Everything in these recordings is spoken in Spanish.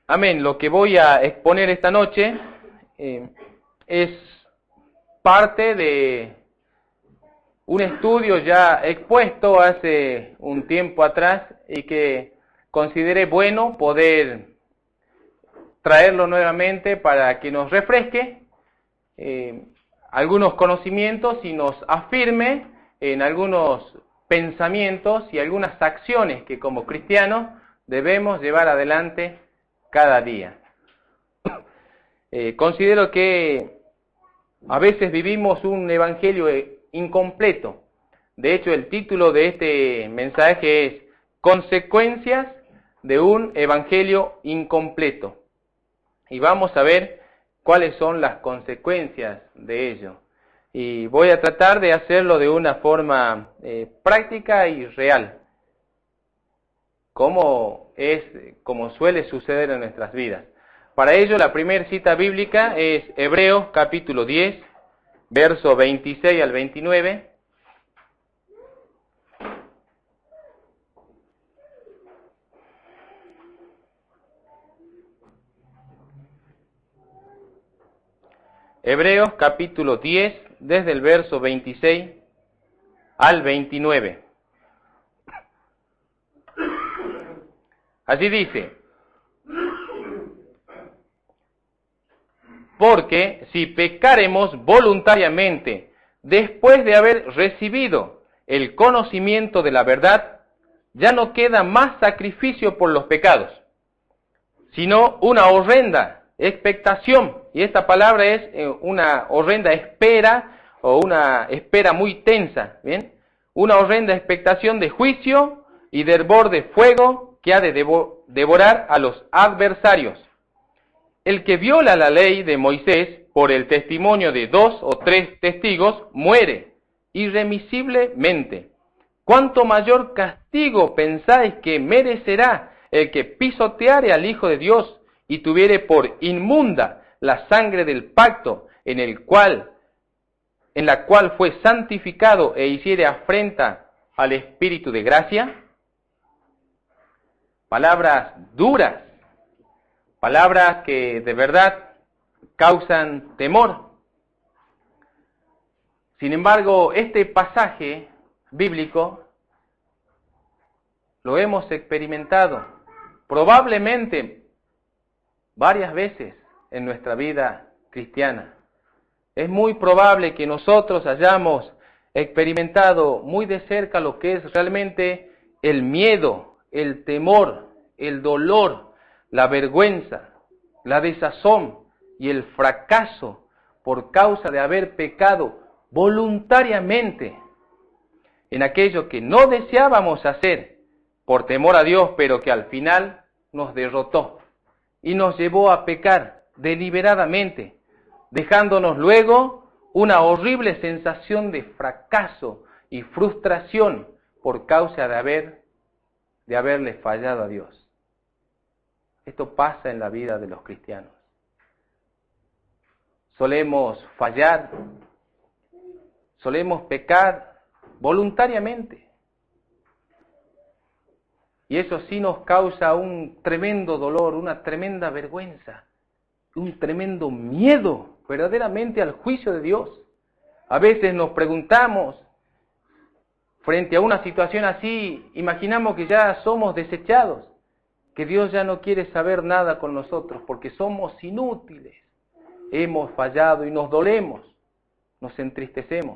Amén. Lo que voy a exponer esta noche es parte de un estudio ya expuesto hace un tiempo atrás y que consideré bueno poder traerlo nuevamente para que nos refresque algunos conocimientos y nos afirme en algunos pensamientos y algunas acciones que como cristianos debemos llevar adelante cada día. Considero que a veces vivimos un evangelio incompleto. De hecho, el título de este mensaje es Consecuencias de un evangelio incompleto. Y vamos a ver cuáles son las consecuencias de ello. Y voy a tratar de hacerlo de una forma práctica y real, como suele suceder en nuestras vidas. Para ello, la primera cita bíblica es Hebreos capítulo 10, verso 26 al 29. Hebreos capítulo 10, desde el verso 26 al 29. Así dice: porque si pecaremos voluntariamente después de haber recibido el conocimiento de la verdad, ya no queda más sacrificio por los pecados, sino una horrenda expectación. Y esta palabra es una horrenda espera o una espera muy tensa, ¿bien? Una horrenda expectación de juicio y de hervor de fuego que ha de devorar a los adversarios. El que viola la ley de Moisés por el testimonio de 2 o 3 testigos muere irremisiblemente. ¿Cuánto mayor castigo pensáis que merecerá el que pisoteare al Hijo de Dios y tuviere por inmunda la sangre del pacto en la cual fue santificado e hiciere afrenta al Espíritu de gracia? Palabras duras. Palabras que de verdad causan temor. Sin embargo, este pasaje bíblico lo hemos experimentado probablemente varias veces en nuestra vida cristiana. Es muy probable que nosotros hayamos experimentado muy de cerca lo que es realmente el miedo, el temor, el dolor, la vergüenza, la desazón y el fracaso por causa de haber pecado voluntariamente en aquello que no deseábamos hacer por temor a Dios, pero que al final nos derrotó y nos llevó a pecar deliberadamente, dejándonos luego una horrible sensación de fracaso y frustración por causa de haberle fallado a Dios. Esto pasa en la vida de los cristianos. Solemos fallar, solemos pecar voluntariamente. Y eso sí nos causa un tremendo dolor, una tremenda vergüenza, un tremendo miedo verdaderamente al juicio de Dios. A veces nos preguntamos, frente a una situación así, imaginamos que ya somos desechados, que Dios ya no quiere saber nada con nosotros porque somos inútiles. Hemos fallado y nos dolemos, nos entristecemos.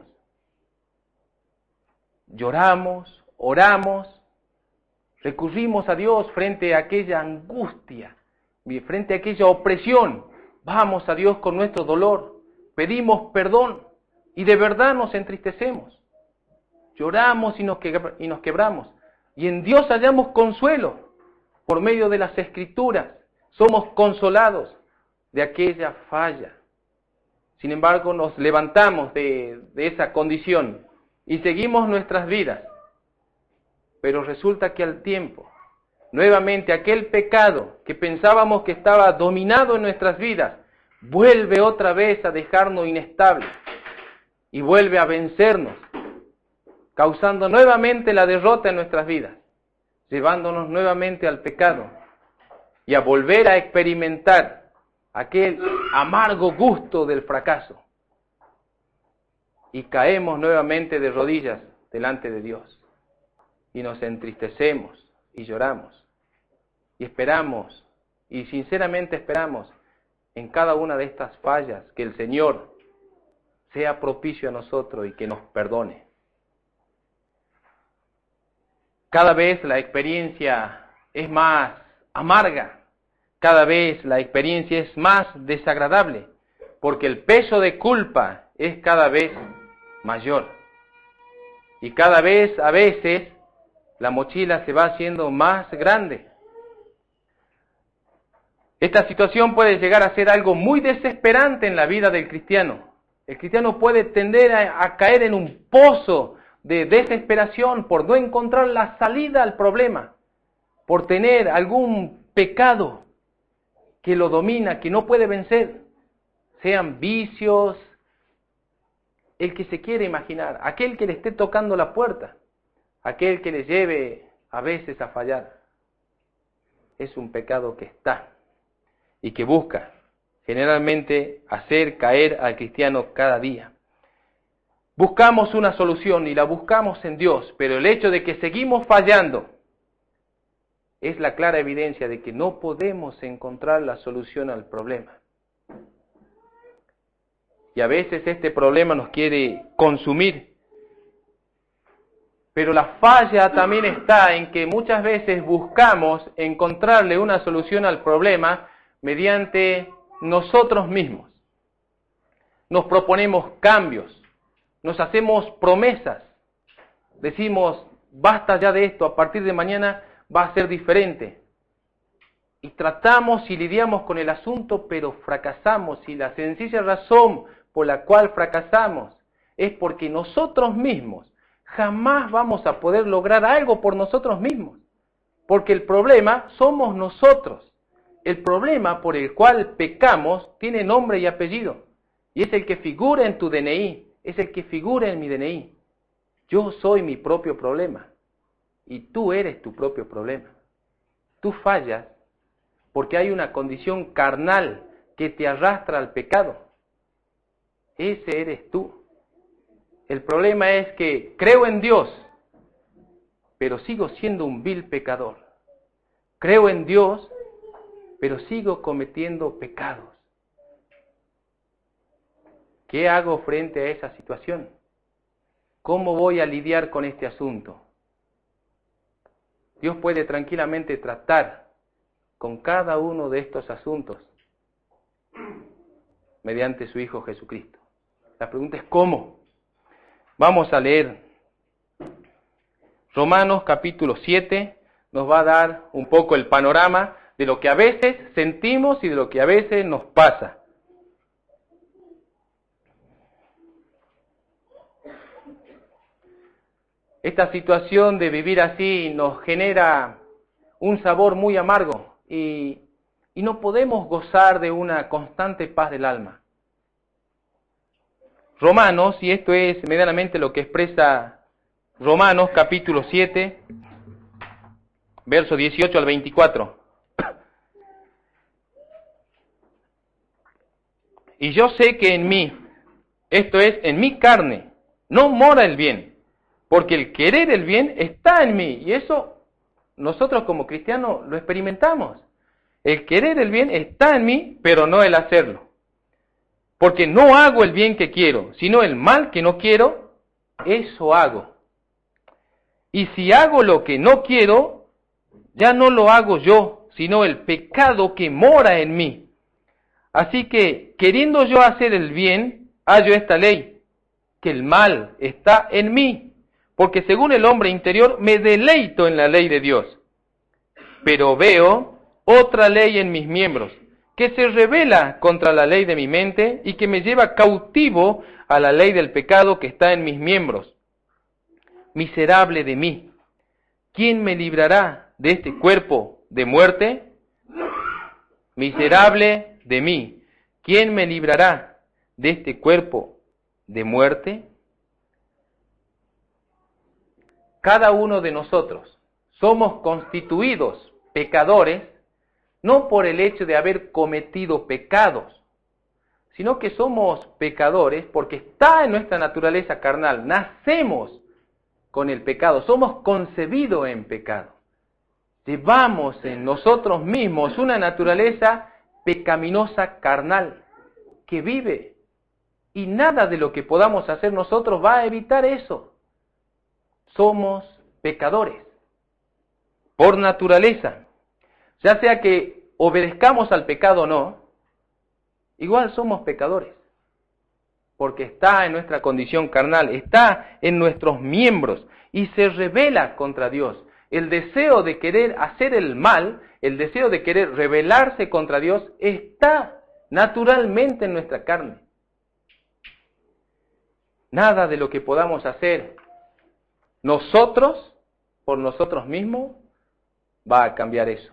Lloramos, oramos, recurrimos a Dios frente a aquella angustia, frente a aquella opresión. Vamos a Dios con nuestro dolor, pedimos perdón y de verdad nos entristecemos. Lloramos y nos quebramos. Y en Dios hallamos consuelo. Por medio de las Escrituras somos consolados de aquella falla. Sin embargo, nos levantamos de esa condición y seguimos nuestras vidas. Pero resulta que al tiempo, nuevamente aquel pecado que pensábamos que estaba dominado en nuestras vidas, vuelve otra vez a dejarnos inestables y vuelve a vencernos, causando nuevamente la derrota en nuestras vidas, llevándonos nuevamente al pecado. y a volver a experimentar aquel amargo gusto del fracaso. Y caemos nuevamente de rodillas delante de Dios. Y nos entristecemos y lloramos. Y esperamos, y sinceramente esperamos, en cada una de estas fallas, que el Señor sea propicio a nosotros y que nos perdone. Cada vez la experiencia es más amarga, cada vez la experiencia es más desagradable, porque el peso de culpa es cada vez mayor. Y cada vez, a veces, la mochila se va haciendo más grande. Esta situación puede llegar a ser algo muy desesperante en la vida del cristiano. El cristiano puede tender a caer en un pozo de desesperación por no encontrar la salida al problema, por tener algún pecado que lo domina, que no puede vencer, sean vicios, el que se quiere imaginar, aquel que le esté tocando la puerta, aquel que le lleve a veces a fallar. Es un pecado que está y que busca generalmente hacer caer al cristiano cada día. Buscamos una solución y la buscamos en Dios, pero el hecho de que seguimos fallando es la clara evidencia de que no podemos encontrar la solución al problema. Y a veces este problema nos quiere consumir. Pero la falla también está en que muchas veces buscamos encontrarle una solución al problema mediante nosotros mismos. Nos proponemos cambios, nos hacemos promesas, decimos, basta ya de esto, a partir de mañana va a ser diferente. Y tratamos y lidiamos con el asunto, pero fracasamos. Y la sencilla razón por la cual fracasamos es porque nosotros mismos jamás vamos a poder lograr algo por nosotros mismos. Porque el problema somos nosotros. El problema por el cual pecamos tiene nombre y apellido. Y es el que figura en tu DNI, es el que figura en mi DNI. Yo soy mi propio problema. Y tú eres tu propio problema. Tú fallas porque hay una condición carnal que te arrastra al pecado. Ese eres tú. El problema es que creo en Dios, pero sigo siendo un vil pecador. Creo en Dios, pero sigo cometiendo pecados. ¿Qué hago frente a esa situación? ¿Cómo voy a lidiar con este asunto? Dios puede tranquilamente tratar con cada uno de estos asuntos mediante su Hijo Jesucristo. La pregunta es ¿cómo? Vamos a leer Romanos capítulo 7, nos va a dar un poco el panorama de lo que a veces sentimos y de lo que a veces nos pasa. Esta situación de vivir así nos genera un sabor muy amargo y no podemos gozar de una constante paz del alma. Romanos, y esto es medianamente lo que expresa Romanos capítulo 7, verso 18 al 24. Y yo sé que en mí, esto es, en mi carne, no mora el bien, porque el querer el bien está en mí, y eso nosotros como cristianos lo experimentamos. El querer el bien está en mí, pero no el hacerlo. Porque no hago el bien que quiero, sino el mal que no quiero, eso hago. Y si hago lo que no quiero, ya no lo hago yo, sino el pecado que mora en mí. Así que, queriendo yo hacer el bien, hallo esta ley, que el mal está en mí, porque según el hombre interior me deleito en la ley de Dios. Pero veo otra ley en mis miembros, que se rebela contra la ley de mi mente y que me lleva cautivo a la ley del pecado que está en mis miembros. Miserable de mí, ¿quién me librará de este cuerpo de muerte? Miserable de mí, ¿quién me librará de este cuerpo de muerte? Cada uno de nosotros somos constituidos pecadores, no por el hecho de haber cometido pecados, sino que somos pecadores porque está en nuestra naturaleza carnal. Nacemos con el pecado, somos concebidos en pecado. Llevamos en nosotros mismos una naturaleza pecaminosa carnal que vive. Y nada de lo que podamos hacer nosotros va a evitar eso. Somos pecadores por naturaleza. Ya sea que obedezcamos al pecado o no, igual somos pecadores. Porque está en nuestra condición carnal, está en nuestros miembros y se rebela contra Dios. El deseo de querer hacer el mal, el deseo de querer rebelarse contra Dios, está naturalmente en nuestra carne. Nada de lo que podamos hacer nosotros, por nosotros mismos, va a cambiar eso.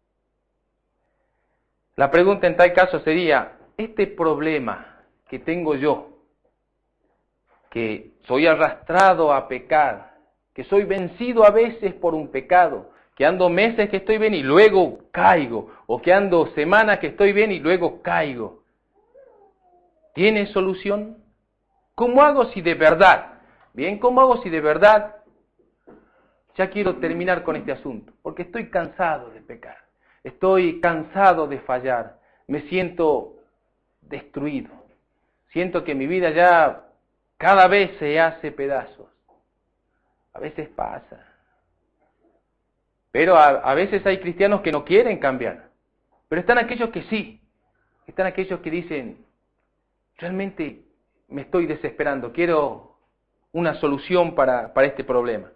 La pregunta en tal caso sería, este problema que tengo yo, que soy arrastrado a pecar, que soy vencido a veces por un pecado, que ando meses que estoy bien y luego caigo, o que ando semanas que estoy bien y luego caigo, ¿tiene solución? ¿Cómo hago si de verdad? Bien, ¿cómo hago si de verdad ya quiero terminar con este asunto? Porque estoy cansado de pecar, estoy cansado de fallar, me siento destruido, siento que mi vida ya cada vez se hace pedazos. A veces pasa. Pero a veces hay cristianos que no quieren cambiar. Pero están aquellos que sí. Están aquellos que dicen, realmente me estoy desesperando, quiero una solución para este problema.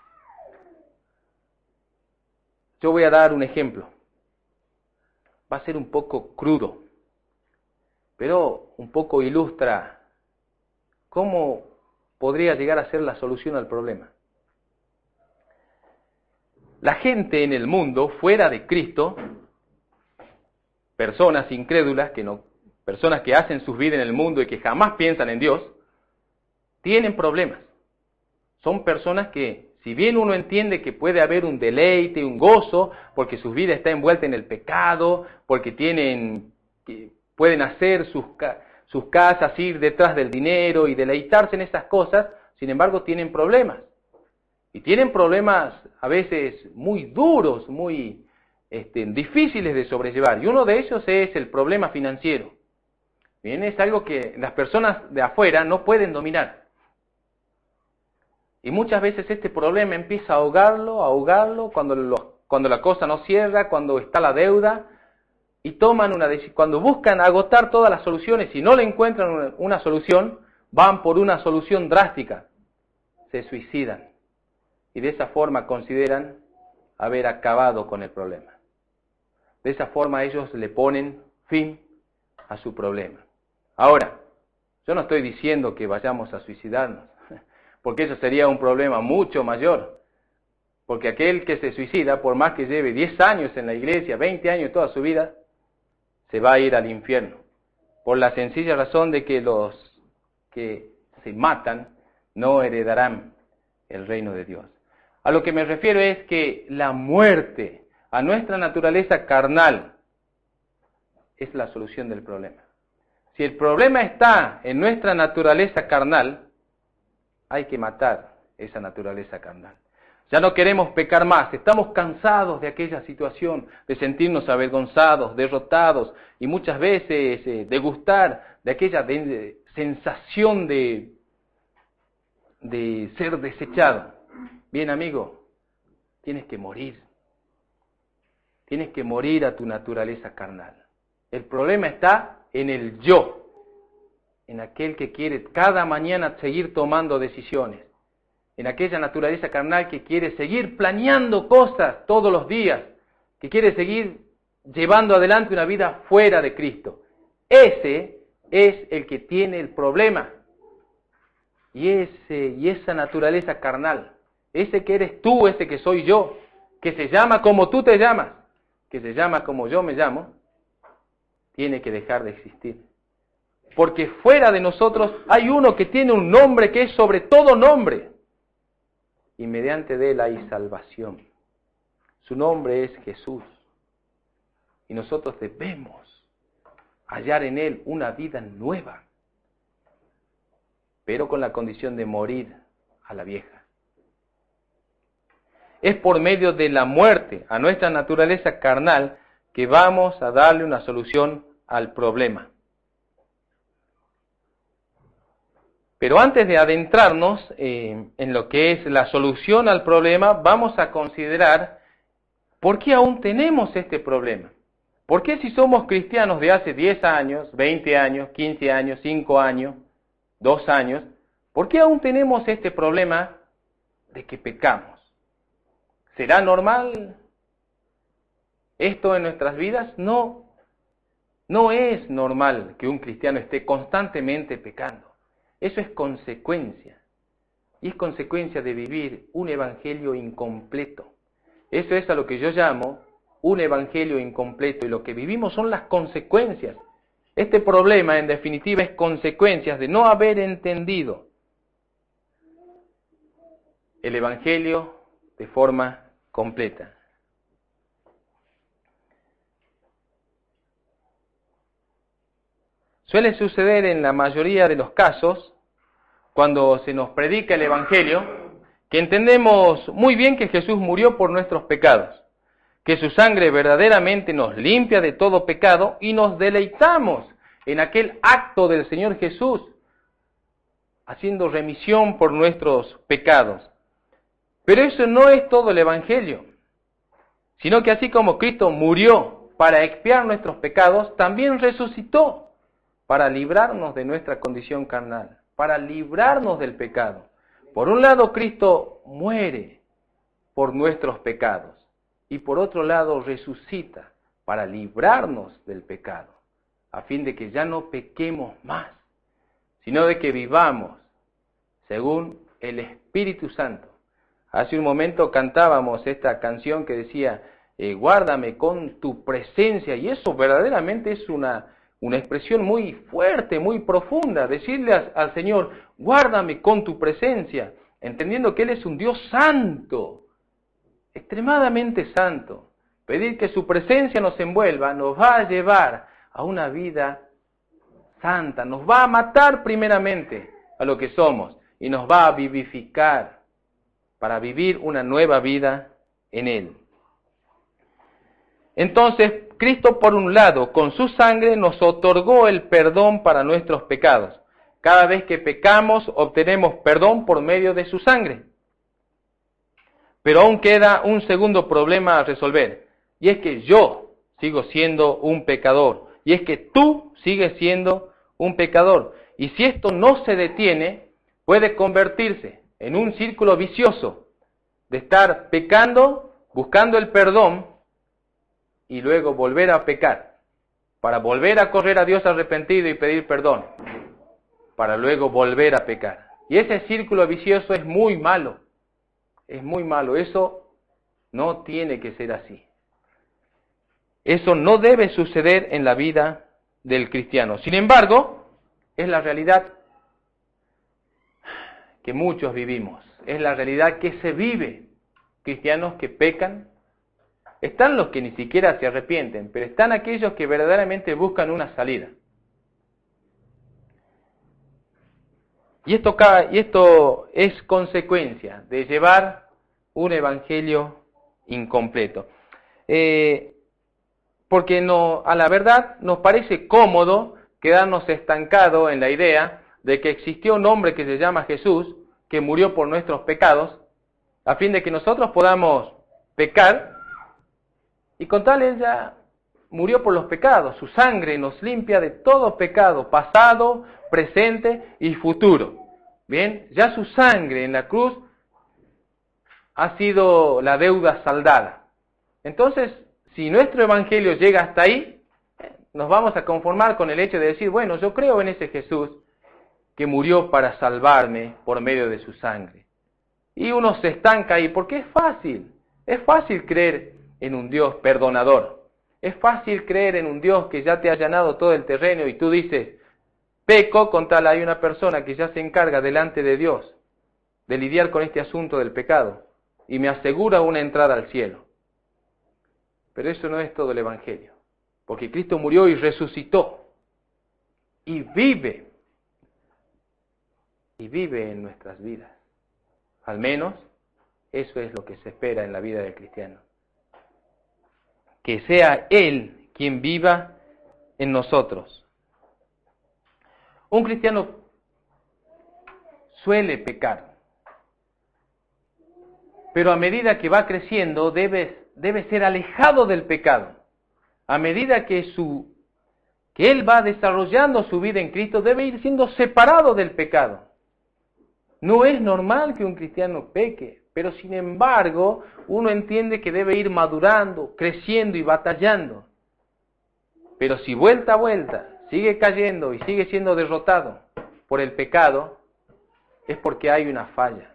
Yo voy a dar un ejemplo. Va a ser un poco crudo, pero un poco ilustra cómo podría llegar a ser la solución al problema. La gente en el mundo, fuera de Cristo, personas incrédulas, personas que hacen sus vidas en el mundo y que jamás piensan en Dios, tienen problemas. Son personas que, si bien uno entiende que puede haber un deleite, un gozo, porque su vida está envuelta en el pecado, porque pueden hacer sus casas, ir detrás del dinero y deleitarse en esas cosas, sin embargo tienen problemas. Y tienen problemas a veces muy duros, muy difíciles de sobrellevar. Y uno de ellos es el problema financiero. Bien, es algo que las personas de afuera no pueden dominar. Y muchas veces este problema empieza a ahogarlo, cuando la cosa no cierra, cuando está la deuda, y toman una decisión. Cuando buscan agotar todas las soluciones y no le encuentran una solución, van por una solución drástica. Se suicidan. Y de esa forma consideran haber acabado con el problema. De esa forma ellos le ponen fin a su problema. Ahora, yo no estoy diciendo que vayamos a suicidarnos, porque eso sería un problema mucho mayor. Porque aquel que se suicida, por más que lleve 10 años en la iglesia, 20 años toda su vida, se va a ir al infierno. Por la sencilla razón de que los que se matan no heredarán el reino de Dios. A lo que me refiero es que la muerte a nuestra naturaleza carnal es la solución del problema. Si el problema está en nuestra naturaleza carnal, hay que matar esa naturaleza carnal. Ya no queremos pecar más, estamos cansados de aquella situación, de sentirnos avergonzados, derrotados y muchas veces de gustar de aquella sensación de ser desechado. Bien, amigo, tienes que morir. Tienes que morir a tu naturaleza carnal. El problema está en el yo, en aquel que quiere cada mañana seguir tomando decisiones, en aquella naturaleza carnal que quiere seguir planeando cosas todos los días, que quiere seguir llevando adelante una vida fuera de Cristo. Ese es el que tiene el problema. Y esa naturaleza carnal, ese que eres tú, ese que soy yo, que se llama como tú te llamas, que se llama como yo me llamo, tiene que dejar de existir. Porque fuera de nosotros hay uno que tiene un nombre que es sobre todo nombre. Y mediante de él hay salvación. Su nombre es Jesús. Y nosotros debemos hallar en Él una vida nueva, pero con la condición de morir a la vieja. Es por medio de la muerte a nuestra naturaleza carnal que vamos a darle una solución al problema. Pero antes de adentrarnos en lo que es la solución al problema, vamos a considerar por qué aún tenemos este problema. ¿Por qué si somos cristianos de hace 10 años, 20 años, 15 años, 5 años, 2 años, por qué aún tenemos este problema de que pecamos? ¿Será normal esto en nuestras vidas? No, no es normal que un cristiano esté constantemente pecando. Eso es consecuencia. Y es consecuencia de vivir un evangelio incompleto. Eso es a lo que yo llamo un evangelio incompleto. Y lo que vivimos son las consecuencias. Este problema, en definitiva, es consecuencias de no haber entendido el evangelio de forma completa. Suele suceder en la mayoría de los casos, cuando se nos predica el evangelio, que entendemos muy bien que Jesús murió por nuestros pecados, que su sangre verdaderamente nos limpia de todo pecado y nos deleitamos en aquel acto del Señor Jesús, haciendo remisión por nuestros pecados. Pero eso no es todo el evangelio, sino que así como Cristo murió para expiar nuestros pecados, también resucitó para librarnos de nuestra condición carnal, para librarnos del pecado. Por un lado, Cristo muere por nuestros pecados, y por otro lado, resucita para librarnos del pecado, a fin de que ya no pequemos más, sino de que vivamos según el Espíritu Santo. Hace un momento cantábamos esta canción que decía, guárdame con tu presencia, y eso verdaderamente es una expresión muy fuerte, muy profunda, decirle al Señor, guárdame con tu presencia, entendiendo que Él es un Dios santo, extremadamente santo. Pedir que su presencia nos envuelva nos va a llevar a una vida santa, nos va a matar primeramente a lo que somos y nos va a vivificar para vivir una nueva vida en Él. Entonces, Cristo, por un lado, con su sangre nos otorgó el perdón para nuestros pecados. Cada vez que pecamos, obtenemos perdón por medio de su sangre. Pero aún queda un segundo problema a resolver, y es que yo sigo siendo un pecador, y es que tú sigues siendo un pecador. Y si esto no se detiene, puede convertirse en un círculo vicioso de estar pecando, buscando el perdón, y luego volver a pecar, para volver a correr a Dios arrepentido y pedir perdón, para luego volver a pecar. Y ese círculo vicioso es muy malo, eso no tiene que ser así. Eso no debe suceder en la vida del cristiano. Sin embargo, es la realidad que muchos vivimos, es la realidad que se vive. Cristianos que pecan, están los que ni siquiera se arrepienten, pero están aquellos que verdaderamente buscan una salida. Y esto es consecuencia de llevar un evangelio incompleto. Porque a la verdad nos parece cómodo quedarnos estancados en la idea de que existió un hombre que se llama Jesús, que murió por nuestros pecados, a fin de que nosotros podamos pecar, y con tal Él ya murió por los pecados. Su sangre nos limpia de todo pecado, pasado, presente y futuro. Bien, ya su sangre en la cruz ha sido la deuda saldada. Entonces, si nuestro evangelio llega hasta ahí, nos vamos a conformar con el hecho de decir, bueno, yo creo en ese Jesús que murió para salvarme por medio de su sangre. Y uno se estanca ahí, porque es fácil creer en un Dios perdonador. Es fácil creer en un Dios que ya te ha allanado todo el terreno y tú dices, peco, con tal hay una persona que ya se encarga delante de Dios de lidiar con este asunto del pecado y me asegura una entrada al cielo. Pero eso no es todo el evangelio. porque Cristo murió y resucitó, y vive en nuestras vidas. Al menos eso es lo que se espera en la vida del cristiano. Que sea Él quien viva en nosotros. Un cristiano suele pecar, pero a medida que va creciendo debe ser alejado del pecado. A medida que él va desarrollando su vida en Cristo, debe ir siendo separado del pecado. No es normal que un cristiano peque, pero sin embargo, uno entiende que debe ir madurando, creciendo y batallando. Pero si vuelta a vuelta sigue cayendo y sigue siendo derrotado por el pecado, es porque hay una falla.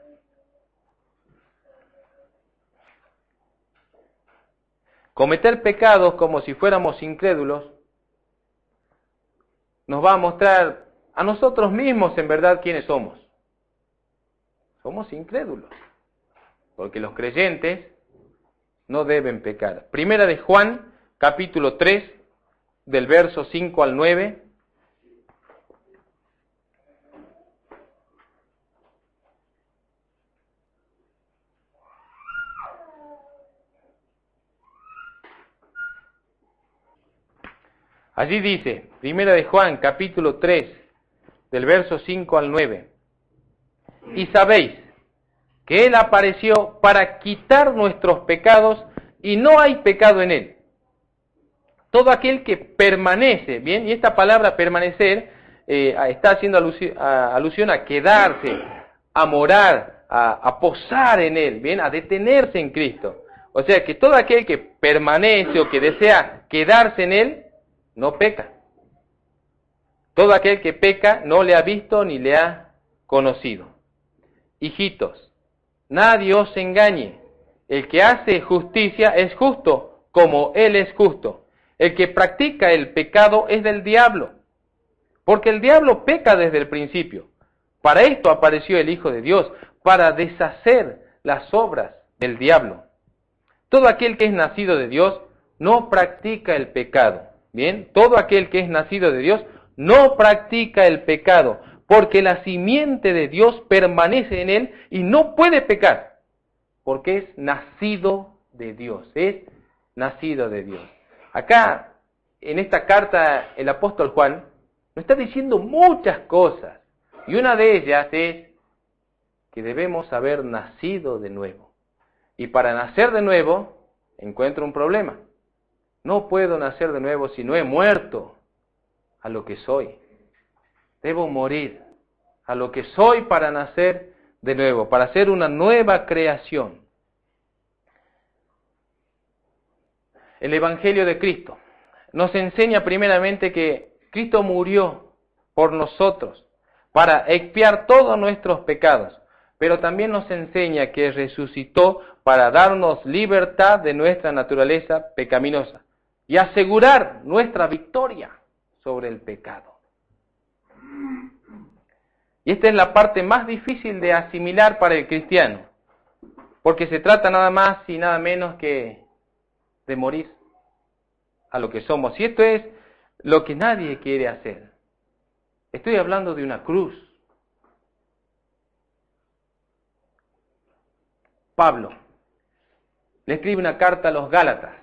Cometer pecados como si fuéramos incrédulos nos va a mostrar a nosotros mismos en verdad quiénes somos. Somos incrédulos, porque los creyentes no deben pecar. Primera de Juan, capítulo 3, del verso 5 al 9. Allí dice, Primera de Juan, capítulo 3, del verso 5 al 9. Y sabéis que Él apareció para quitar nuestros pecados y no hay pecado en Él. Todo aquel que permanece, bien, y esta palabra permanecer está haciendo alusión a quedarse, a morar, a posar en Él, bien, a detenerse en Cristo. O sea que todo aquel que permanece o que desea quedarse en Él, no peca. Todo aquel que peca no le ha visto ni le ha conocido. Hijitos, nadie os engañe. El que hace justicia es justo, como Él es justo. El que practica el pecado es del diablo, porque el diablo peca desde el principio. Para esto apareció el Hijo de Dios, para deshacer las obras del diablo. Todo aquel que es nacido de Dios no practica el pecado. Bien, todo aquel que es nacido de Dios no practica el pecado, porque la simiente de Dios permanece en él y no puede pecar, porque es nacido de Dios, es nacido de Dios. Acá, en esta carta, el apóstol Juan nos está diciendo muchas cosas, y una de ellas es que debemos haber nacido de nuevo. Y para nacer de nuevo, encuentro un problema. No puedo nacer de nuevo si no he muerto a lo que soy. Debo morir a lo que soy para nacer de nuevo, para ser una nueva creación. El Evangelio de Cristo nos enseña primeramente que Cristo murió por nosotros para expiar todos nuestros pecados, pero también nos enseña que resucitó para darnos libertad de nuestra naturaleza pecaminosa y asegurar nuestra victoria sobre el pecado. Y esta es la parte más difícil de asimilar para el cristiano, porque se trata nada más y nada menos que de morir a lo que somos. Y esto es lo que nadie quiere hacer. Estoy hablando de una cruz. Pablo le escribe una carta a los Gálatas,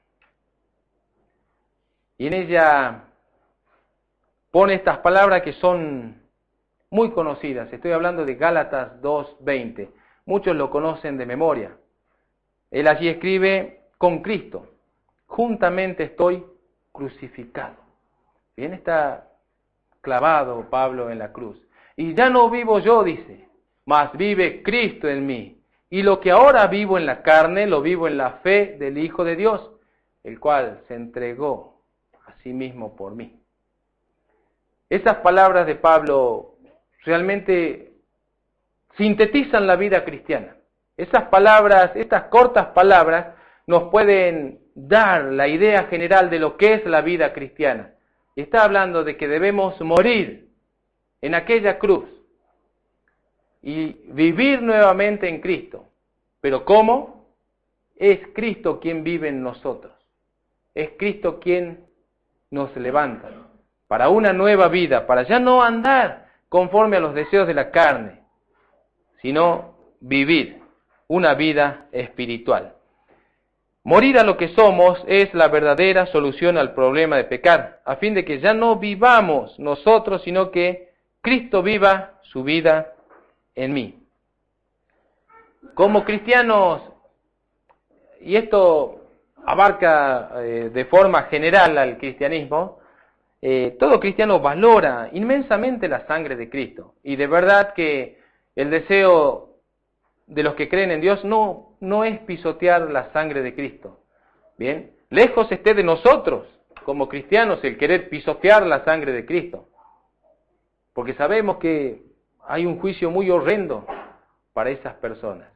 y en ella pone estas palabras que son muy conocidas. Estoy hablando de Gálatas 2:20. Muchos lo conocen de memoria. Él allí escribe, con Cristo, juntamente estoy crucificado. Bien, está clavado Pablo en la cruz. Y ya no vivo yo, dice, mas vive Cristo en mí. Y lo que ahora vivo en la carne, lo vivo en la fe del Hijo de Dios, el cual se entregó a sí mismo por mí. Esas palabras de Pablo realmente sintetizan la vida cristiana. Esas palabras, estas cortas palabras, nos pueden dar la idea general de lo que es la vida cristiana. Y está hablando de que debemos morir en aquella cruz y vivir nuevamente en Cristo. ¿Pero cómo? Es Cristo quien vive en nosotros. Es Cristo quien nos levanta para una nueva vida, para ya no andar conforme a los deseos de la carne, sino vivir una vida espiritual. Morir a lo que somos es la verdadera solución al problema de pecar, a fin de que ya no vivamos nosotros, sino que Cristo viva su vida en mí. Como cristianos, y esto abarca de forma general al cristianismo, todo cristiano valora inmensamente la sangre de Cristo. Y de verdad que el deseo de los que creen en Dios no es pisotear la sangre de Cristo. Bien, lejos esté de nosotros, como cristianos, el querer pisotear la sangre de Cristo. Porque sabemos que hay un juicio muy horrendo para esas personas.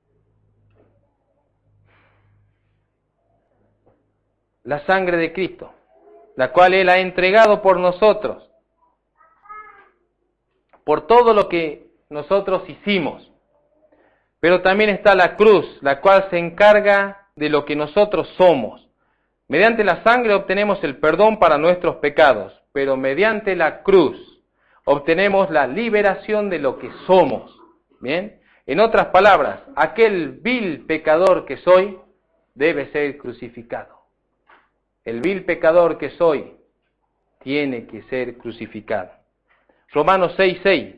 La sangre de Cristo, la cual Él ha entregado por nosotros, por todo lo que nosotros hicimos. Pero también está la cruz, la cual se encarga de lo que nosotros somos. Mediante la sangre obtenemos el perdón para nuestros pecados, pero mediante la cruz obtenemos la liberación de lo que somos. ¿Bien? En otras palabras, aquel vil pecador que soy debe ser crucificado. El vil pecador que soy tiene que ser crucificado. Romanos 6:6.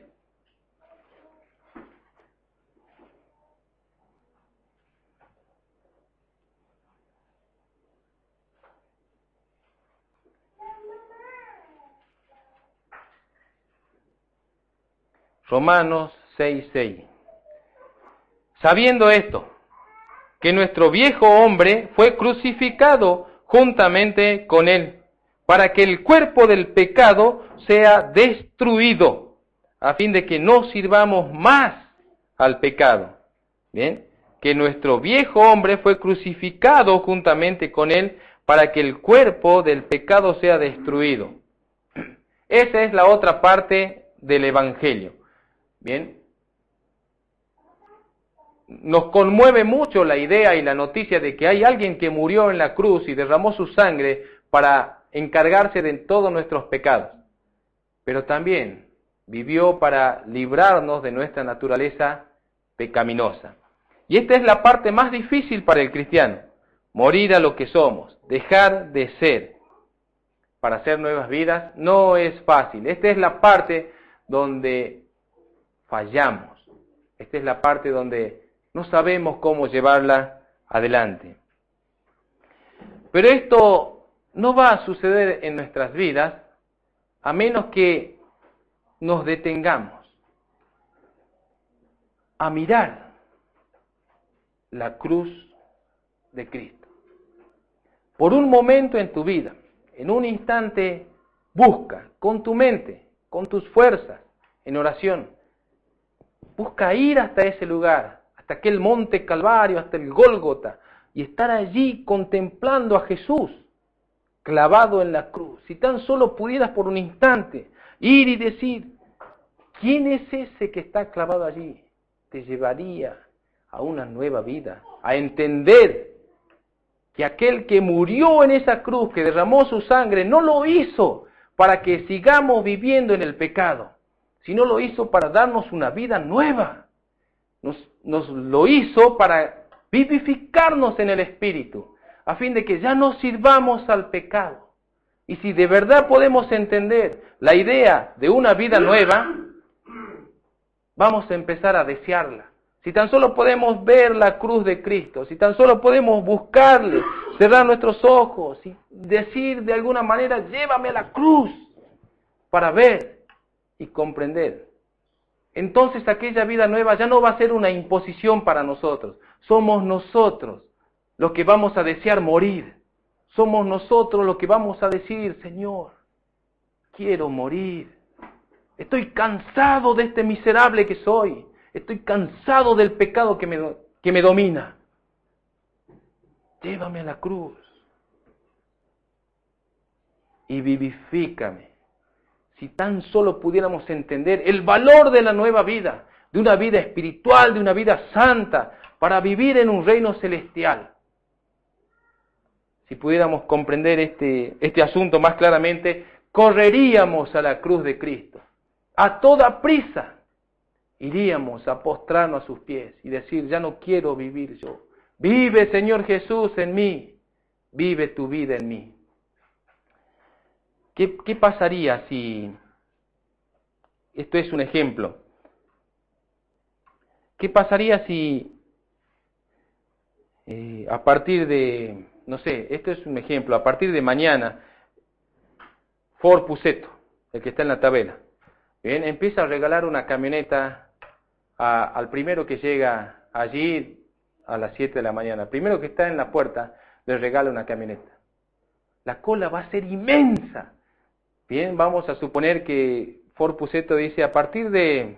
Romanos 6:6. Sabiendo esto, que nuestro viejo hombre fue crucificado juntamente con él, para que el cuerpo del pecado sea destruido, a fin de que no sirvamos más al pecado. Bien, que nuestro viejo hombre fue crucificado juntamente con él, para que el cuerpo del pecado sea destruido. Esa es la otra parte del Evangelio. Bien, nos conmueve mucho la idea y la noticia de que hay alguien que murió en la cruz y derramó su sangre para encargarse de todos nuestros pecados. Pero también vivió para librarnos de nuestra naturaleza pecaminosa. Y esta es la parte más difícil para el cristiano: morir a lo que somos, dejar de ser, para hacer nuevas vidas. No es fácil. Esta es la parte donde fallamos. Esta es la parte donde no sabemos cómo llevarla adelante. Pero esto no va a suceder en nuestras vidas a menos que nos detengamos a mirar la cruz de Cristo. Por un momento en tu vida, en un instante, busca con tu mente, con tus fuerzas, en oración. Busca ir hasta ese lugar, hasta aquel monte Calvario, hasta el Gólgota, y estar allí contemplando a Jesús clavado en la cruz. Si tan solo pudieras por un instante ir y decir: ¿quién es ese que está clavado allí? Te llevaría a una nueva vida, a entender que aquel que murió en esa cruz, que derramó su sangre, no lo hizo para que sigamos viviendo en el pecado, sino lo hizo para darnos una vida nueva. Nos lo hizo para vivificarnos en el Espíritu, a fin de que ya no sirvamos al pecado. Y si de verdad podemos entender la idea de una vida nueva, vamos a empezar a desearla. Si tan solo podemos ver la cruz de Cristo, si tan solo podemos buscarle, cerrar nuestros ojos y decir de alguna manera: llévame a la cruz, para ver y comprender. Entonces aquella vida nueva ya no va a ser una imposición para nosotros. Somos nosotros los que vamos a desear morir. Somos nosotros los que vamos a decir: Señor, quiero morir. Estoy cansado de este miserable que soy. Estoy cansado del pecado que me domina. Llévame a la cruz y vivifícame. Si tan solo pudiéramos entender el valor de la nueva vida, de una vida espiritual, de una vida santa, para vivir en un reino celestial. si pudiéramos comprender este asunto más claramente, correríamos a la cruz de Cristo. A toda prisa iríamos a postrarnos a sus pies y decir, ya no quiero vivir yo. Vive, Señor Jesús, en mí. Vive tu vida en mí. ¿Qué pasaría si... Esto es un ejemplo. ¿Qué pasaría si a partir de, no sé, esto es un ejemplo, a partir de mañana, Ford Pusetto, el que está en la tabela, bien, empieza a regalar una camioneta al primero que llega allí a las 7 de la mañana, el primero que está en la puerta, le regala una camioneta. La cola va a ser inmensa. Bien, vamos a suponer que Ford Pusetto dice, a partir del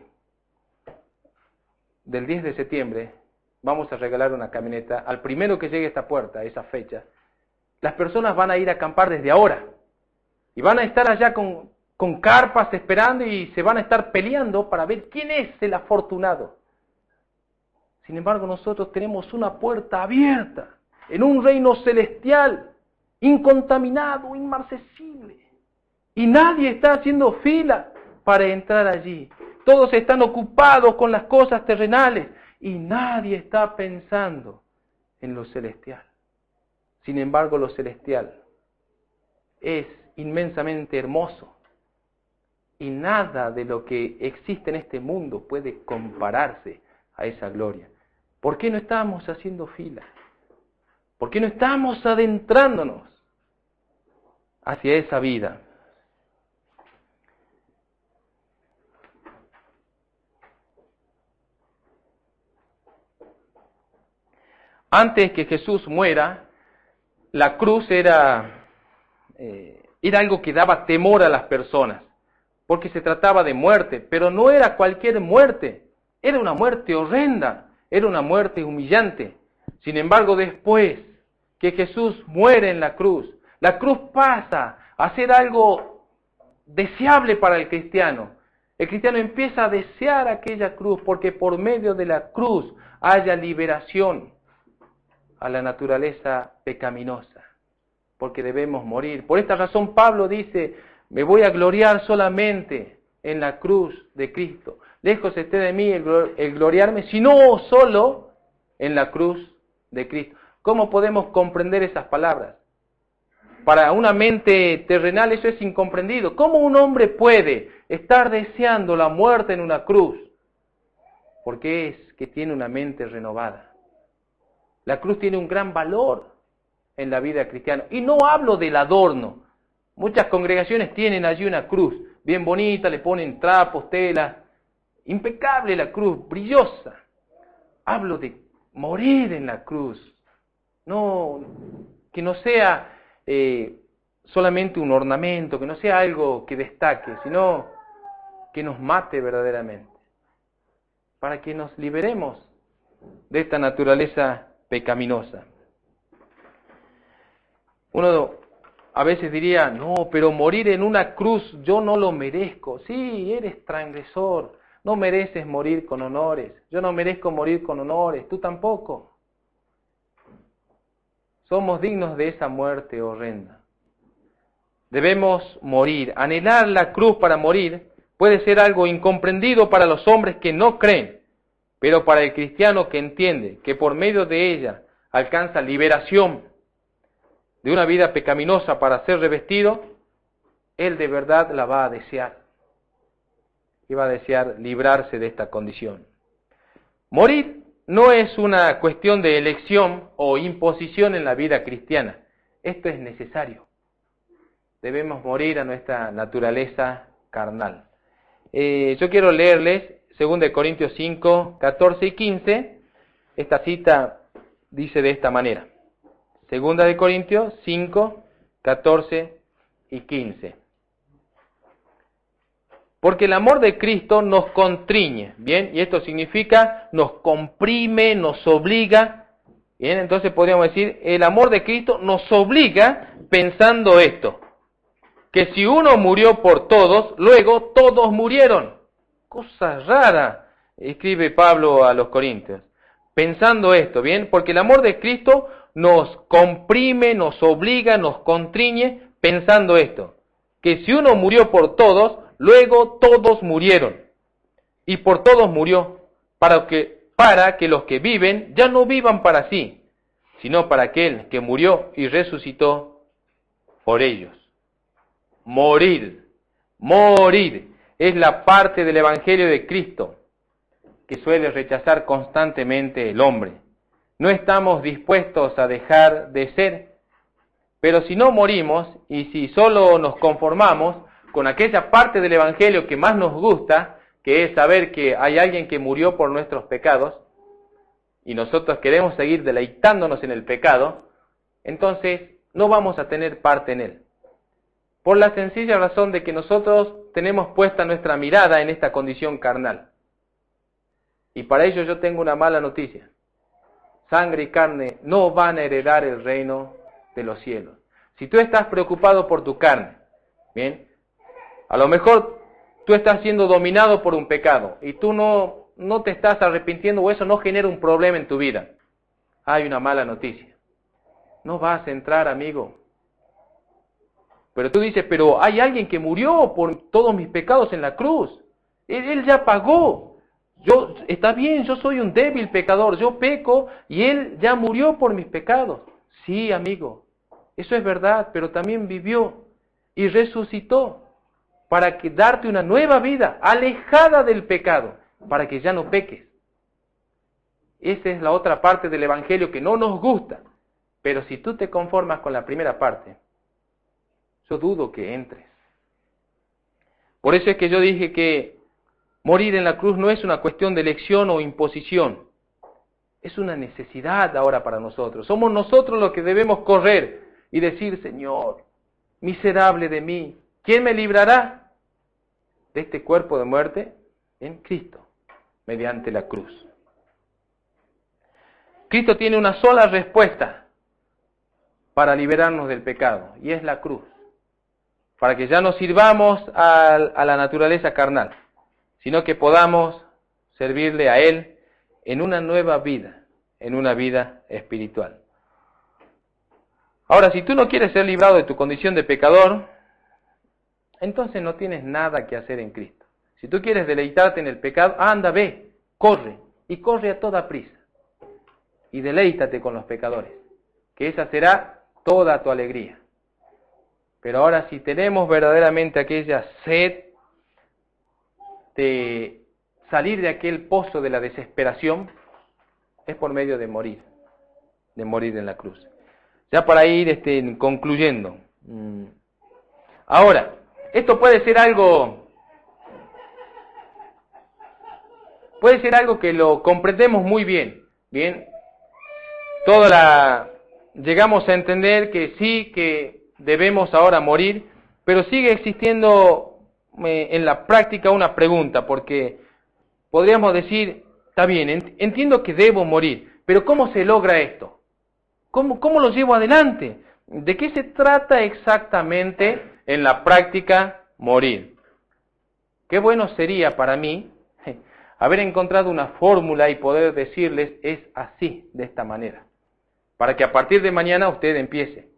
10 de septiembre, vamos a regalar una camioneta al primero que llegue a esta puerta, a esa fecha. Las personas van a ir a acampar desde ahora. Y van a estar allá con carpas esperando y se van a estar peleando para ver quién es el afortunado. Sin embargo, nosotros tenemos una puerta abierta en un reino celestial, incontaminado, inmarcesible. Y nadie está haciendo fila para entrar allí. Todos están ocupados con las cosas terrenales y nadie está pensando en lo celestial. Sin embargo, lo celestial es inmensamente hermoso y nada de lo que existe en este mundo puede compararse a esa gloria. ¿Por qué no estamos haciendo fila? ¿Por qué no estamos adentrándonos hacia esa vida? Antes que Jesús muera, la cruz era algo que daba temor a las personas, porque se trataba de muerte, pero no era cualquier muerte, era una muerte horrenda, era una muerte humillante. Sin embargo, después que Jesús muere en la cruz pasa a ser algo deseable para el cristiano. El cristiano empieza a desear aquella cruz, porque por medio de la cruz haya liberación a la naturaleza pecaminosa, porque debemos morir. Por esta razón Pablo dice, me voy a gloriar solamente en la cruz de Cristo. Lejos esté de mí el gloriarme, sino solo en la cruz de Cristo. ¿Cómo podemos comprender esas palabras? Para una mente terrenal eso es incomprendido. ¿Cómo un hombre puede estar deseando la muerte en una cruz? Porque es que tiene una mente renovada. La cruz tiene un gran valor en la vida cristiana. Y no hablo del adorno. Muchas congregaciones tienen allí una cruz, bien bonita, le ponen trapos, telas. Impecable la cruz, brillosa. Hablo de morir en la cruz. No, que no sea solamente un ornamento, que no sea algo que destaque, sino que nos mate verdaderamente. Para que nos liberemos de esta naturaleza pecaminosa. Uno a veces diría, no, pero morir en una cruz yo no lo merezco. Sí, eres transgresor, no mereces morir con honores. Yo no merezco morir con honores, tú tampoco. Somos dignos de esa muerte horrenda. Debemos morir. Anhelar la cruz para morir puede ser algo incomprendido para los hombres que no creen. Pero para el cristiano que entiende que por medio de ella alcanza liberación de una vida pecaminosa para ser revestido, él de verdad la va a desear. Y va a desear librarse de esta condición. Morir no es una cuestión de elección o imposición en la vida cristiana. Esto es necesario. Debemos morir a nuestra naturaleza carnal. Yo quiero leerles 2 Corintios 5, 14 y 15, esta cita dice de esta manera. 2 Corintios 5, 14 y 15. Porque el amor de Cristo nos constriñe, ¿bien? Y esto significa nos comprime, nos obliga, ¿bien? Entonces podríamos decir, el amor de Cristo nos obliga pensando esto, que si uno murió por todos, luego todos murieron. Cosa rara, escribe Pablo a los Corintios. Pensando esto, ¿bien? Porque el amor de Cristo nos comprime, nos obliga, nos constriñe pensando esto, que si uno murió por todos, luego todos murieron, y por todos murió, para que los que viven ya no vivan para sí, sino para aquel que murió y resucitó por ellos. Morir es la parte del Evangelio de Cristo que suele rechazar constantemente el hombre. No estamos dispuestos a dejar de ser, pero si no morimos y si solo nos conformamos con aquella parte del Evangelio que más nos gusta, que es saber que hay alguien que murió por nuestros pecados, y nosotros queremos seguir deleitándonos en el pecado, entonces no vamos a tener parte en él. Por la sencilla razón de que nosotros tenemos puesta nuestra mirada en esta condición carnal. Y para ello yo tengo una mala noticia. Sangre y carne no van a heredar el reino de los cielos. Si tú estás preocupado por tu carne, bien, a lo mejor tú estás siendo dominado por un pecado y tú no te estás arrepintiendo o eso no genera un problema en tu vida. Hay una mala noticia. No vas a entrar, amigo. Pero tú dices, pero hay alguien que murió por todos mis pecados en la cruz. Él ya pagó. Está bien, yo soy un débil pecador, yo peco y Él ya murió por mis pecados. Sí, amigo, eso es verdad, pero también vivió y resucitó para darte una nueva vida, alejada del pecado, para que ya no peques. Esa es la otra parte del Evangelio que no nos gusta, pero si tú te conformas con la primera parte, yo dudo que entres. Por eso es que yo dije que morir en la cruz no es una cuestión de elección o imposición. Es una necesidad ahora para nosotros. Somos nosotros los que debemos correr y decir, Señor, miserable de mí, ¿quién me librará de este cuerpo de muerte? En Cristo, mediante la cruz. Cristo tiene una sola respuesta para liberarnos del pecado, y es la cruz. Para que ya no sirvamos a la naturaleza carnal, sino que podamos servirle a Él en una nueva vida, en una vida espiritual. Ahora, si tú no quieres ser librado de tu condición de pecador, entonces no tienes nada que hacer en Cristo. Si tú quieres deleitarte en el pecado, anda, ve, corre, y corre a toda prisa. Y deleítate con los pecadores, que esa será toda tu alegría. Pero ahora, si tenemos verdaderamente aquella sed de salir de aquel pozo de la desesperación, es por medio de morir en la cruz. Ya para ir concluyendo. Ahora, esto puede ser algo que lo comprendemos muy bien. Bien, llegamos a entender que sí, que debemos ahora morir, pero sigue existiendo en la práctica una pregunta, porque podríamos decir, está bien, entiendo que debo morir, pero ¿cómo se logra esto? ¿Cómo lo llevo adelante? ¿De qué se trata exactamente en la práctica morir? Qué bueno sería para mí haber encontrado una fórmula y poder decirles, es así, de esta manera, para que a partir de mañana usted empiece.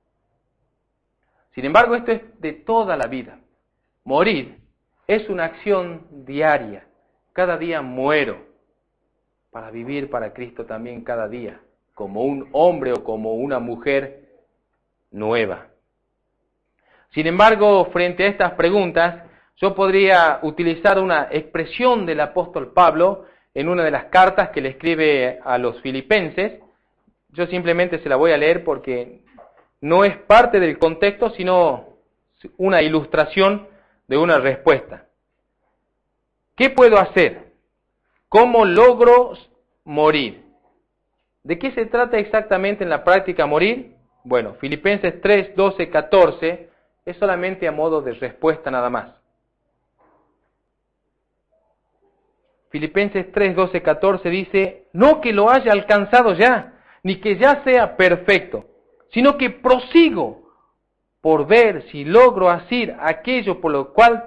Sin embargo, esto es de toda la vida. Morir es una acción diaria. Cada día muero para vivir para Cristo también cada día, como un hombre o como una mujer nueva. Sin embargo, frente a estas preguntas, yo podría utilizar una expresión del apóstol Pablo en una de las cartas que le escribe a los filipenses. Yo simplemente se la voy a leer porque no es parte del contexto, sino una ilustración de una respuesta. ¿Qué puedo hacer? ¿Cómo logro morir? ¿De qué se trata exactamente en la práctica morir? Bueno, Filipenses 3, 12, 14 es solamente a modo de respuesta nada más. Filipenses 3, 12, 14 dice, no que lo haya alcanzado ya, ni que ya sea perfecto, sino que prosigo por ver si logro hacer aquello por lo cual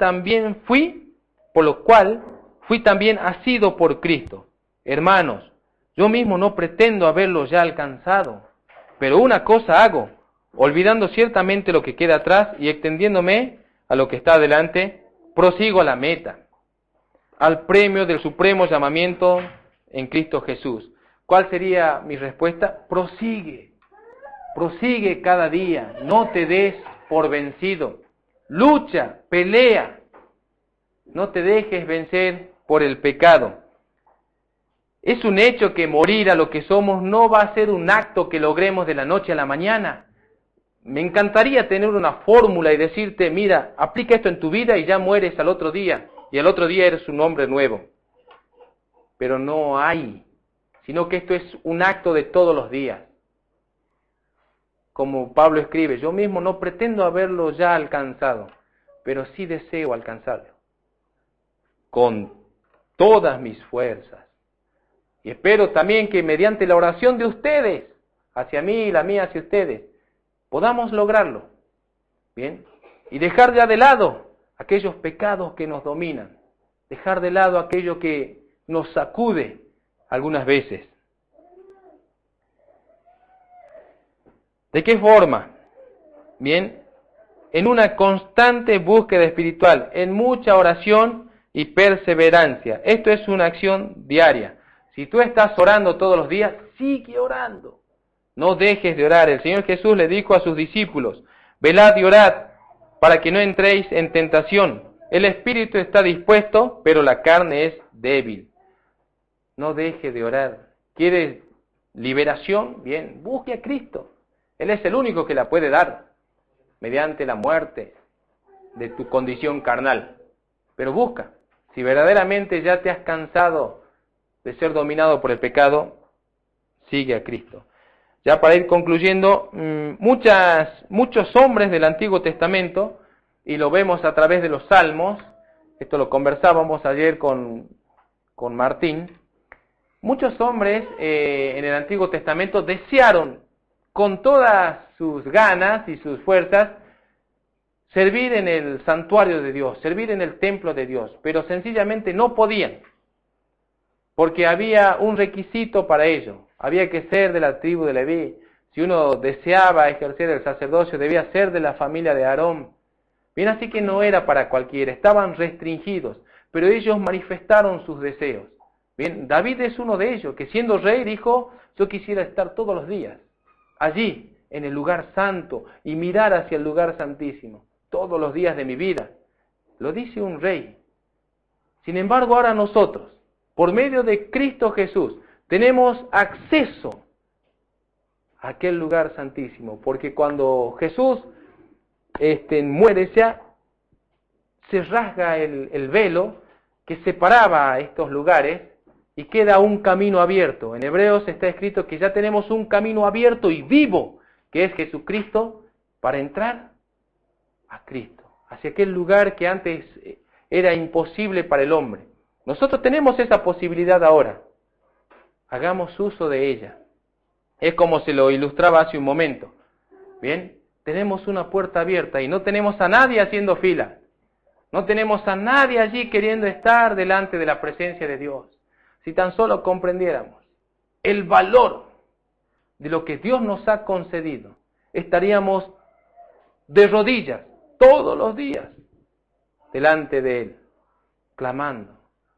fui también asido por Cristo. Hermanos, yo mismo no pretendo haberlo ya alcanzado, Pero una cosa hago, olvidando ciertamente lo que queda atrás y extendiéndome a lo que está adelante, prosigo a la meta, al premio del supremo llamamiento en Cristo Jesús. ¿Cuál sería mi respuesta? Prosigue cada día, no te des por vencido, lucha, pelea, no te dejes vencer por el pecado. Es un hecho que morir a lo que somos no va a ser un acto que logremos de la noche a la mañana. Me encantaría tener una fórmula y decirte, mira, aplica esto en tu vida y ya mueres al otro día, y al otro día eres un hombre nuevo. Pero no hay, sino que esto es un acto de todos los días. Como Pablo escribe, yo mismo no pretendo haberlo ya alcanzado, pero sí deseo alcanzarlo. Con todas mis fuerzas. Y espero también que mediante la oración de ustedes, hacia mí y la mía hacia ustedes, podamos lograrlo. ¿Bien? Y dejar ya de lado aquellos pecados que nos dominan. Dejar de lado aquello que nos sacude algunas veces. ¿De qué forma? Bien, en una constante búsqueda espiritual, en mucha oración y perseverancia. Esto es una acción diaria. Si tú estás orando todos los días, sigue orando. No dejes de orar. El Señor Jesús le dijo a sus discípulos, velad y orad para que no entréis en tentación. El espíritu está dispuesto, pero la carne es débil. No deje de orar. ¿Quieres liberación? Bien, busque a Cristo. Él es el único que la puede dar mediante la muerte de tu condición carnal. Pero busca. Si verdaderamente ya te has cansado de ser dominado por el pecado, sigue a Cristo. Ya para ir concluyendo, muchos hombres del Antiguo Testamento, y lo vemos a través de los Salmos, esto lo conversábamos ayer con Martín, muchos hombres en el Antiguo Testamento desearon con todas sus ganas y sus fuerzas servir en el santuario de Dios, servir en el templo de Dios, pero sencillamente no podían. Porque había un requisito para ello, había que ser de la tribu de Leví. Si uno deseaba ejercer el sacerdocio, debía ser de la familia de Aarón. Bien, así que no era para cualquiera, estaban restringidos, pero ellos manifestaron sus deseos. Bien, David es uno de ellos, que siendo rey dijo, yo quisiera estar todos los días allí, en el lugar santo, y mirar hacia el lugar santísimo, todos los días de mi vida. Lo dice un rey. Sin embargo, ahora nosotros, por medio de Cristo Jesús, tenemos acceso a aquel lugar santísimo, porque cuando Jesús muere, se rasga el velo que separaba estos lugares y queda un camino abierto. En Hebreos está escrito que ya tenemos un camino abierto y vivo, que es Jesucristo, para entrar a Cristo, hacia aquel lugar que antes era imposible para el hombre. Nosotros tenemos esa posibilidad ahora. Hagamos uso de ella. Es como se lo ilustraba hace un momento. Bien, tenemos una puerta abierta y no tenemos a nadie haciendo fila. No tenemos a nadie allí queriendo estar delante de la presencia de Dios. Si tan solo comprendiéramos el valor de lo que Dios nos ha concedido, estaríamos de rodillas todos los días delante de Él, clamando: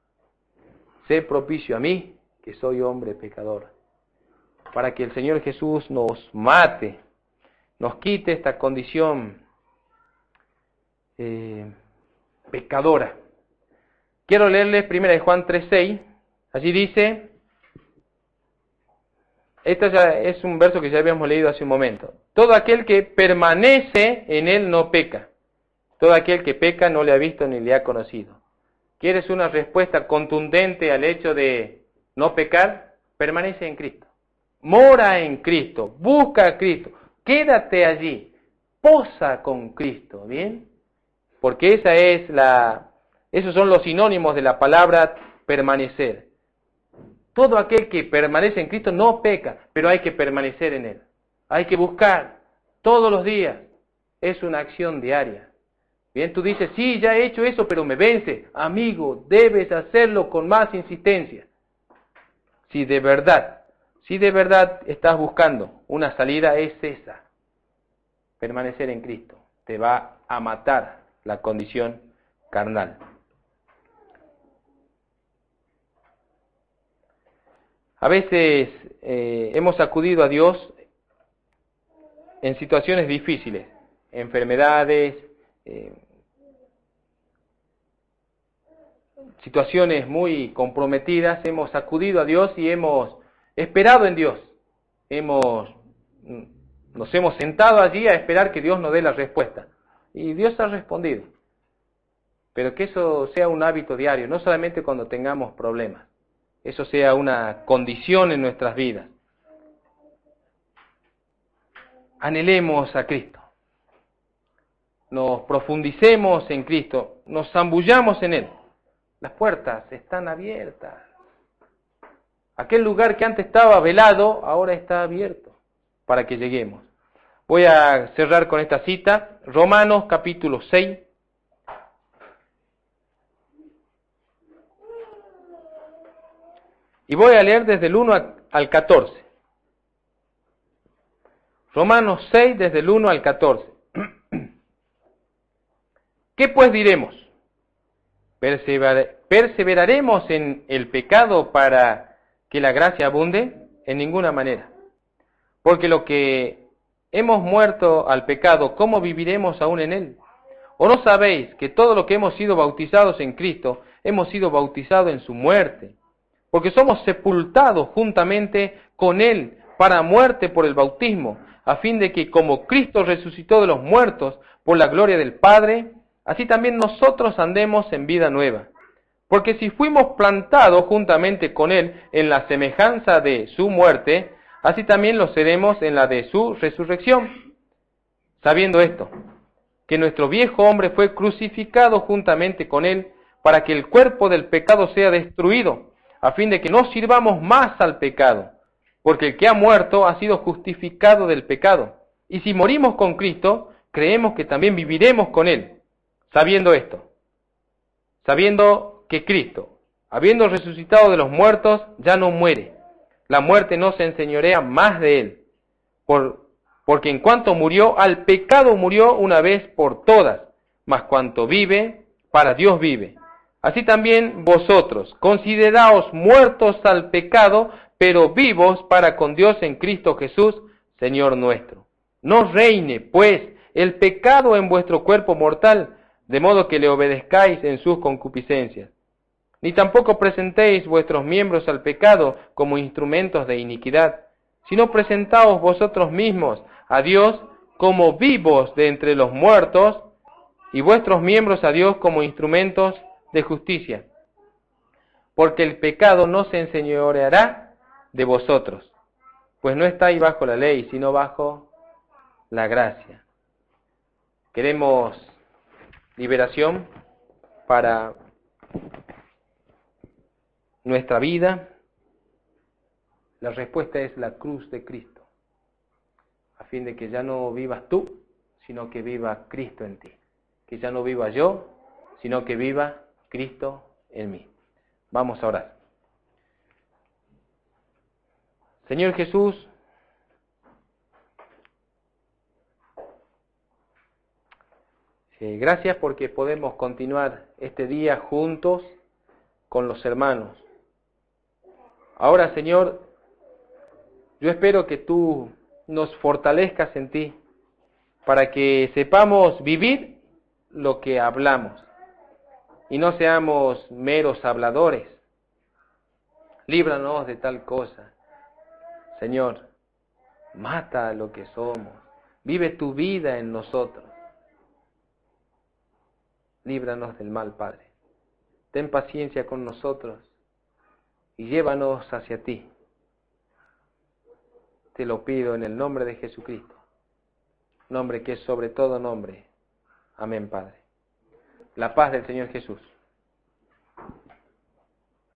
sé propicio a mí, que soy hombre pecador. Para que el Señor Jesús nos mate, nos quite esta condición pecadora. Quiero leerles 1 Juan 3:6. Allí dice, este ya es un verso que ya habíamos leído hace un momento: todo aquel que permanece en Él no peca. Todo aquel que peca no le ha visto ni le ha conocido. ¿Quieres una respuesta contundente al hecho de no pecar? Permanece en Cristo. Mora en Cristo. Busca a Cristo. Quédate allí. Posa con Cristo. ¿Bien? Porque esos son los sinónimos de la palabra permanecer. Todo aquel que permanece en Cristo no peca, pero hay que permanecer en Él. Hay que buscar todos los días. Es una acción diaria. Bien, tú dices, sí, ya he hecho eso, pero me vence. Amigo, debes hacerlo con más insistencia. Si de verdad, Si de verdad estás buscando una salida, es esa: permanecer en Cristo. Te va a matar la condición carnal. A veces hemos acudido a Dios en situaciones difíciles, enfermedades, situaciones muy comprometidas. Hemos acudido a Dios y hemos esperado en Dios. Nos hemos sentado allí a esperar que Dios nos dé la respuesta. Y Dios ha respondido. Pero que eso sea un hábito diario, no solamente cuando tengamos problemas. Eso sea una condición en nuestras vidas. Anhelemos a Cristo. Nos profundicemos en Cristo. Nos zambullamos en Él. Las puertas están abiertas. Aquel lugar que antes estaba velado, ahora está abierto para que lleguemos. Voy a cerrar con esta cita, Romanos capítulo 6. Y voy a leer desde el 1 al 14. Romanos 6, desde el 1 al 14. ¿Qué pues diremos? ¿Perseveraremos en el pecado para que la gracia abunde? En ninguna manera. Porque lo que hemos muerto al pecado, ¿cómo viviremos aún en él? ¿O no sabéis que todo lo que hemos sido bautizados en Cristo, hemos sido bautizados en su muerte? Porque somos sepultados juntamente con Él para muerte por el bautismo, a fin de que como Cristo resucitó de los muertos por la gloria del Padre, así también nosotros andemos en vida nueva. Porque si fuimos plantados juntamente con Él en la semejanza de su muerte, así también lo seremos en la de su resurrección. Sabiendo esto, que nuestro viejo hombre fue crucificado juntamente con Él, para que el cuerpo del pecado sea destruido, a fin de que no sirvamos más al pecado, porque el que ha muerto ha sido justificado del pecado. Y si morimos con Cristo, creemos que también viviremos con Él, sabiendo esto, sabiendo que Cristo, habiendo resucitado de los muertos, ya no muere. La muerte no se enseñorea más de Él, porque en cuanto murió, al pecado murió una vez por todas, mas cuanto vive, para Dios vive. Así también vosotros, consideraos muertos al pecado, pero vivos para con Dios en Cristo Jesús, Señor nuestro. No reine, pues, el pecado en vuestro cuerpo mortal, de modo que le obedezcáis en sus concupiscencias. Ni tampoco presentéis vuestros miembros al pecado como instrumentos de iniquidad, sino presentaos vosotros mismos a Dios como vivos de entre los muertos, y vuestros miembros a Dios como instrumentos de justicia, porque el pecado no se enseñoreará de vosotros, pues no estáis bajo la ley, sino bajo la gracia. ¿Queremos liberación para nuestra vida? La respuesta es la cruz de Cristo, a fin de que ya no vivas tú, sino que viva Cristo en ti, que ya no viva yo, sino que viva Cristo en mí. Vamos a orar. Señor Jesús, gracias porque podemos continuar este día juntos con los hermanos. Ahora, Señor, yo espero que tú nos fortalezcas en ti para que sepamos vivir lo que hablamos y no seamos meros habladores. Líbranos de tal cosa. Señor, mata lo que somos. Vive tu vida en nosotros. Líbranos del mal, Padre. Ten paciencia con nosotros y llévanos hacia ti. Te lo pido en el nombre de Jesucristo, nombre que es sobre todo nombre. Amén, Padre. La paz del Señor Jesús